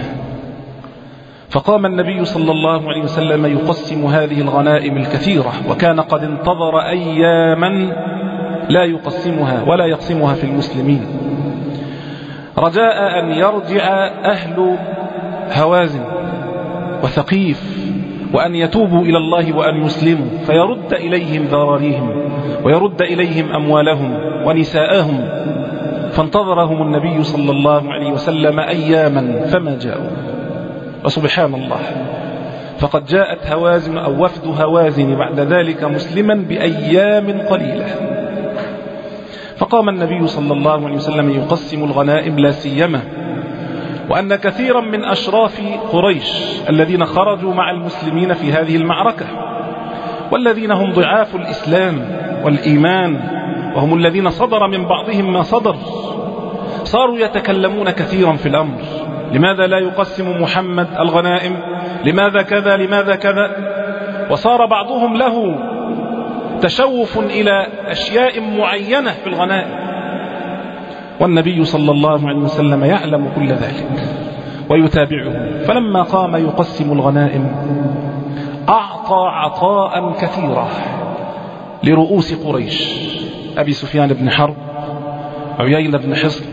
C: فقام النبي صلى الله عليه وسلم يقسم هذه الغنائم الكثيرة، وكان قد انتظر أياما لا يقسمها ولا يقسمها في المسلمين، رجاء أن يرجع أهل هوازن وثقيف وأن يتوبوا إلى الله وأن يسلموا، فيرد إليهم ذراريهم ويرد إليهم أموالهم ونساءهم. فانتظرهم النبي صلى الله عليه وسلم أياما فما جاءوا. وسبحان الله، فقد جاءت هوازن أو وفد هوازن بعد ذلك مسلما بأيام قليلة. فقام النبي صلى الله عليه وسلم يقسم الغنائم، لا سيما وأن كثيرا من أشراف قريش الذين خرجوا مع المسلمين في هذه المعركة، والذين هم ضعاف الإسلام والإيمان، وهم الذين صدر من بعضهم ما صدر، صاروا يتكلمون كثيرا في الأمر: لماذا لا يقسم محمد الغنائم؟ لماذا كذا؟ لماذا كذا؟ وصار بعضهم له تشوف إلى أشياء معينة في الغنائم، والنبي صلى الله عليه وسلم يعلم كل ذلك ويتابعه. فلما قام يقسم الغنائم أعطى عطاء كثيرا لرؤوس قريش: أبي سفيان بن حرب، عيينة بن حصن،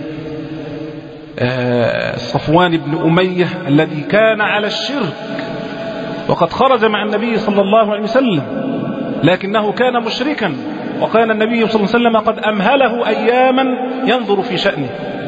C: صفوان بن أمية الذي كان على الشرك وقد خرج مع النبي صلى الله عليه وسلم، لكنه كان مشركا، وكان النبي صلى الله عليه وسلم قد أمهله أياما ينظر في شأنه.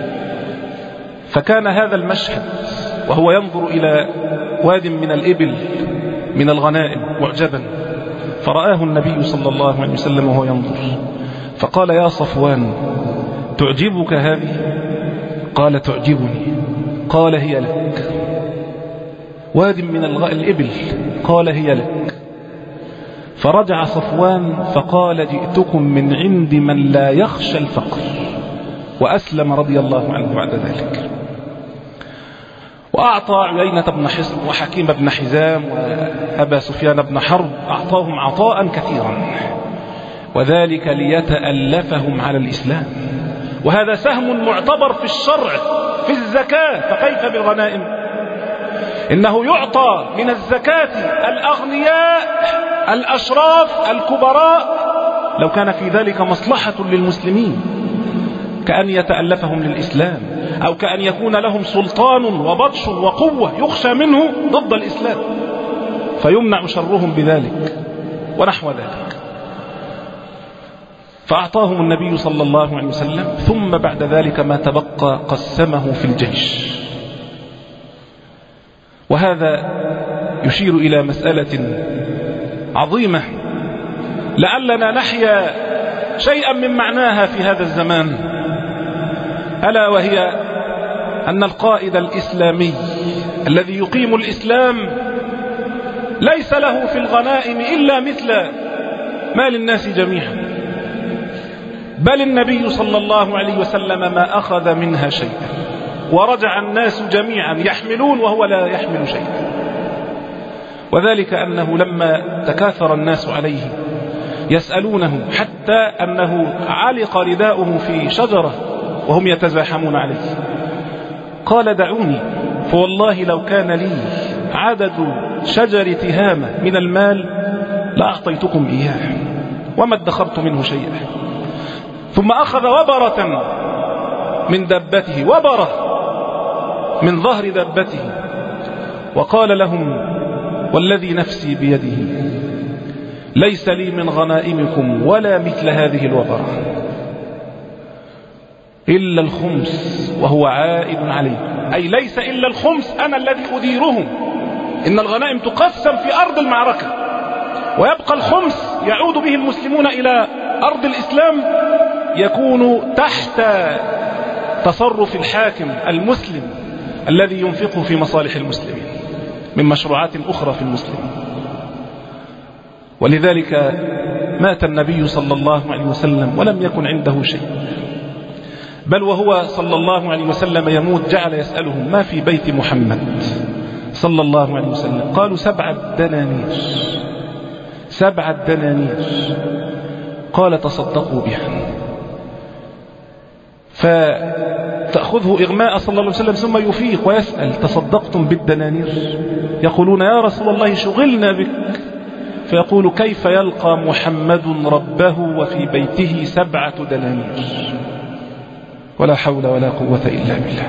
C: فكان هذا المشهد وهو ينظر إلى واد من الإبل من الغنائم معجبا، فرآه النبي صلى الله عليه وسلم وهو ينظر، فقال: يا صفوان، تعجبك هذه؟ قال: تعجبني. قال: هي لك. واد من الإبل، قال: هي لك. فرجع صفوان فقال: جئتكم من عند من لا يخشى الفقر، وأسلم رضي الله عنه بعد ذلك. وأعطى عيينة بن حصن وحكيم بن حزام وأبا سفيان بن حرب، أعطاهم عطاء كثيرا. وذلك ليتألفهم على الإسلام، وهذا سهم معتبر في الشرع في الزكاة. فكيف بالغنائم؟ إنه يعطى من الزكاة الأغنياء الأشراف الكبراء لو كان في ذلك مصلحة للمسلمين، كأن يتألفهم للإسلام، أو كأن يكون لهم سلطان وبطش وقوة يخشى منه ضد الإسلام فيمنع شرهم بذلك ونحو ذلك. فأعطاهم النبي صلى الله عليه وسلم، ثم بعد ذلك ما تبقى قسمه في الجيش. وهذا يشير إلى مسألة عظيمة لعلنا نحيا شيئا من معناها في هذا الزمان، ألا وهي أن القائد الإسلامي الذي يقيم الإسلام ليس له في الغنائم إلا مثل مال الناس جميعا، بل النبي صلى الله عليه وسلم ما أخذ منها شيئا، ورجع الناس جميعا يحملون وهو لا يحمل شيئا. وذلك أنه لما تكاثر الناس عليه يسألونه، حتى أنه علق رداؤه في شجرة وهم يتزاحمون عليه، قال دعوني فوالله لو كان لي عدد شجر تهامة من المال لأعطيتكم إياه وما ادخرت منه شيئا. ثم أخذ وبرة من دابته، وبرة من ظهر دابته، وقال لهم والذي نفسي بيده ليس لي من غنائمكم ولا مثل هذه الوبرة إلا الخمس وهو عائد عليه، أي ليس إلا الخمس أنا الذي أديره. إن الغنائم تقسم في أرض المعركة، ويبقى الخمس يعود به المسلمون إلى أرض الإسلام، يكون تحت تصرف الحاكم المسلم الذي ينفقه في مصالح المسلمين من مشروعات أخرى في المسلمين. ولذلك مات النبي صلى الله عليه وسلم ولم يكن عنده شيء، بل وهو صلى الله عليه وسلم يموت جعل يسألهم ما في بيت محمد صلى الله عليه وسلم؟ قالوا سبعة دنانير سبعة دنانير قال تصدقوا بها. فتأخذه إغماء صلى الله عليه وسلم ثم يفيق ويسأل تصدقتم بالدنانير؟ يقولون يا رسول الله شغلنا بك. فيقول كيف يلقى محمد ربه وفي بيته سبعة دنانير؟ ولا حول ولا قوة إلا بالله.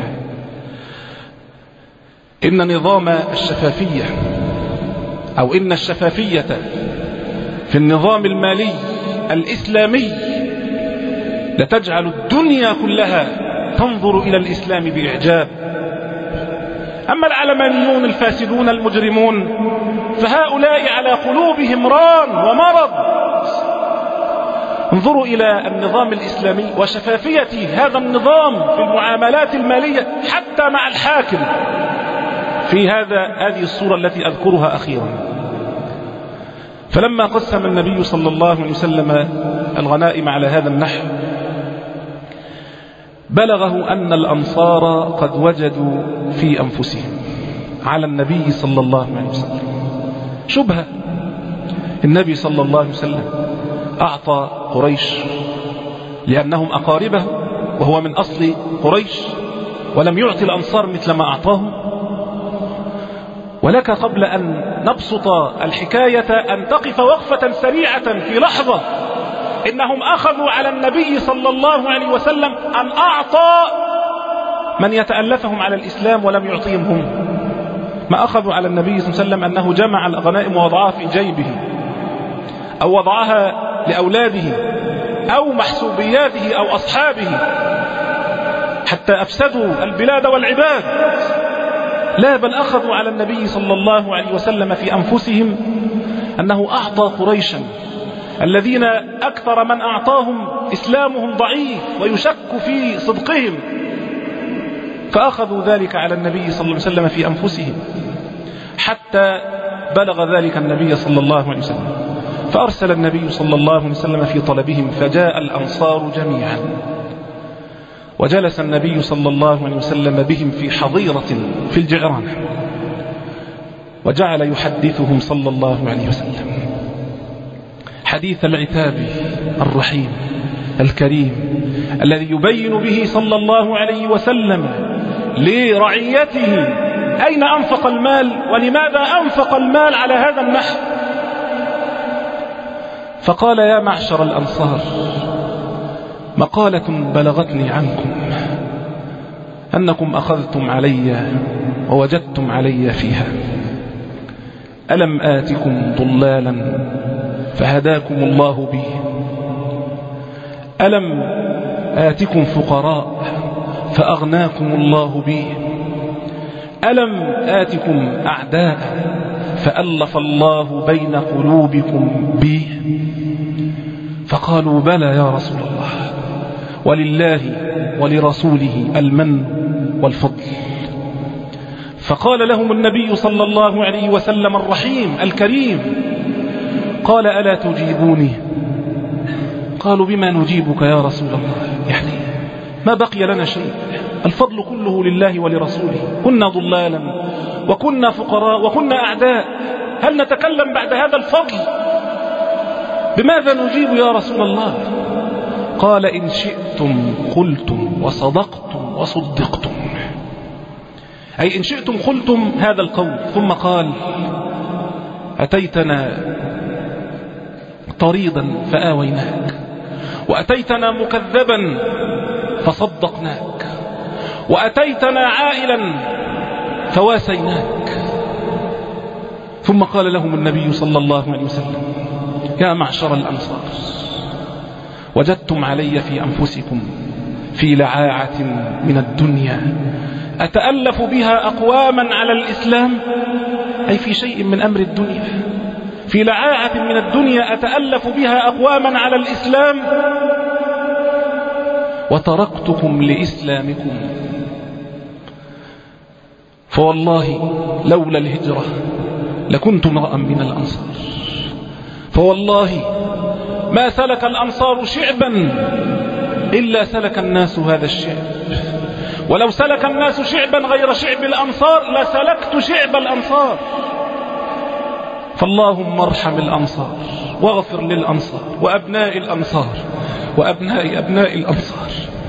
C: إن نظام الشفافية أو إن الشفافية في النظام المالي الإسلامي لتجعل الدنيا كلها تنظر إلى الإسلام بإعجاب. أما العلمانيون الفاسدون المجرمون فهؤلاء على قلوبهم ران ومرض. انظروا إلى النظام الإسلامي وشفافية هذا النظام في المعاملات المالية حتى مع الحاكم في هذا هذه الصورة التي أذكرها أخيرا. فلما قسم النبي صلى الله عليه وسلم الغنائم على هذا النحو بلغه أن الأنصار قد وجدوا في أنفسهم على النبي صلى الله عليه وسلم شبهة. النبي صلى الله عليه وسلم أعطى قريش لأنهم أقاربه وهو من أصل قريش، ولم يعطي الأنصار مثل ما أعطاهم. ولك قبل أن نبسط الحكاية أن تقف وقفة سريعة في لحظة. إنهم أخذوا على النبي صلى الله عليه وسلم أن أعطى من يتألفهم على الإسلام ولم يعطيهم هم. ما أخذوا على النبي صلى الله عليه وسلم أنه جمع الغنائم ووضعها في جيبه أو وضعها لأولاده أو محسوبياته أو أصحابه حتى أفسدوا البلاد والعباد. لا، بل أخذوا على النبي صلى الله عليه وسلم في أنفسهم أنه أعطى قريشا الذين أكثر من أعطاهم إسلامهم ضعيف ويشك في صدقهم، فأخذوا ذلك على النبي صلى الله عليه وسلم في أنفسهم حتى بلغ ذلك النبي صلى الله عليه وسلم. فأرسل النبي صلى الله عليه وسلم في طلبهم، فجاء الأنصار جميعا وجلس النبي صلى الله عليه وسلم بهم في حظيرة في الجعرانة وجعل يحدثهم صلى الله عليه وسلم حديث العتاب الرحيم الكريم الذي يبين به صلى الله عليه وسلم لرعيته أين أنفق المال ولماذا أنفق المال على هذا النحو. فقال: يا معشر الأنصار، مقالة بلغتني عنكم أنكم أخذتم علي ووجدتم علي فيها. ألم آتكم ضلالا فهداكم الله بي؟ ألم آتكم فقراء فأغناكم الله بي؟ ألم آتكم أعداء فألف الله بين قلوبكم بي؟ فقالوا: بلى يا رسول الله، ولله ولرسوله المن والفضل. فقال لهم النبي صلى الله عليه وسلم الرحيم الكريم، قال: ألا تجيبوني؟ قالوا: بما نجيبك يا رسول الله؟ يعني ما بقي لنا شيء، الفضل كله لله ولرسوله، كنا ضلالا وكنا فقراء وكنا أعداء، هل نتكلم بعد هذا الفضل؟ بماذا نجيب يا رسول الله؟ قال: إن شئتم قلتم وصدقتم وصدقتم، أي إن شئتم قلتم هذا القول. ثم قال: أتيتنا طريدا فآويناك، وأتيتنا مكذبا فصدقناك، وأتيتنا عائلا فواسيناك. ثم قال لهم النبي صلى الله عليه وسلم: يا معشر الأنصار، وجدتم علي في أنفسكم في لعاعة من الدنيا أتألف بها أقواما على الإسلام، أي في شيء من أمر الدنيا، في لعاعة من الدنيا أتألف بها أقواما على الإسلام، وتركتكم لإسلامكم. فوالله لولا الهجرة لكنت امرأ من الأنصار، فوالله ما سلك الأنصار شعبا إلا سلك الناس هذا الشعب، ولو سلك الناس شعبا غير شعب الأنصار لسلكت شعب الأنصار. فاللهم ارحم الأنصار واغفر للأنصار وأبناء الأنصار وأبناء أبناء الأنصار.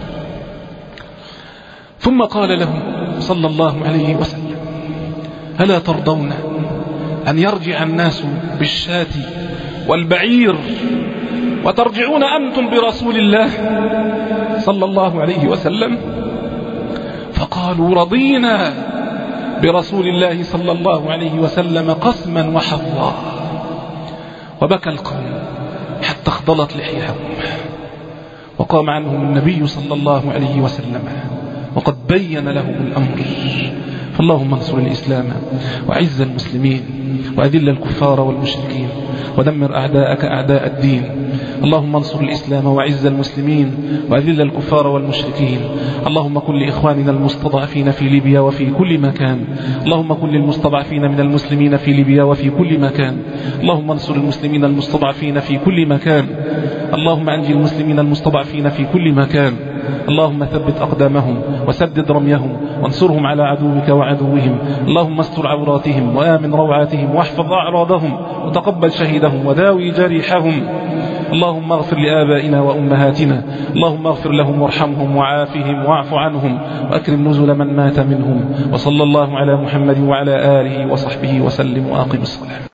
C: ثم قال لهم صلى الله عليه وسلم: ألا ترضون أن يرجع الناس بالشاة والبعير وترجعون أنتم برسول الله صلى الله عليه وسلم؟ فقالوا: رضينا برسول الله صلى الله عليه وسلم قسما وحظا. وبكى القوم حتى اخضلت لحيهم، وقام عنهم النبي صلى الله عليه وسلم وقد بين لهم الأمر. فاللهم انصر الإسلام وعز المسلمين وأذل الكفار والمشركين ودمر أعداءك أعداء الدين. اللهم انصر الإسلام وعز المسلمين وأذل الكفار والمشركين. اللهم كن لإخواننا المستضعفين في ليبيا وفي كل مكان. اللهم كن للمستضعفين من المسلمين في ليبيا وفي كل مكان. اللهم انصر المسلمين المستضعفين في كل مكان. اللهم أنجي المسلمين المستضعفين في كل مكان. اللهم ثبت أقدامهم وسدد رميهم وانصرهم على عدوك وعدوهم. اللهم استر عوراتهم وآمن روعاتهم واحفظ أعراضهم وتقبل شهيدهم وداوي جريحهم. اللهم اغفر لآبائنا وأمهاتنا، اللهم اغفر لهم وارحمهم وعافهم واعف عنهم وأكرم نزل من مات منهم. وصلى الله على محمد وعلى آله وصحبه وسلم وأقم الصلاة.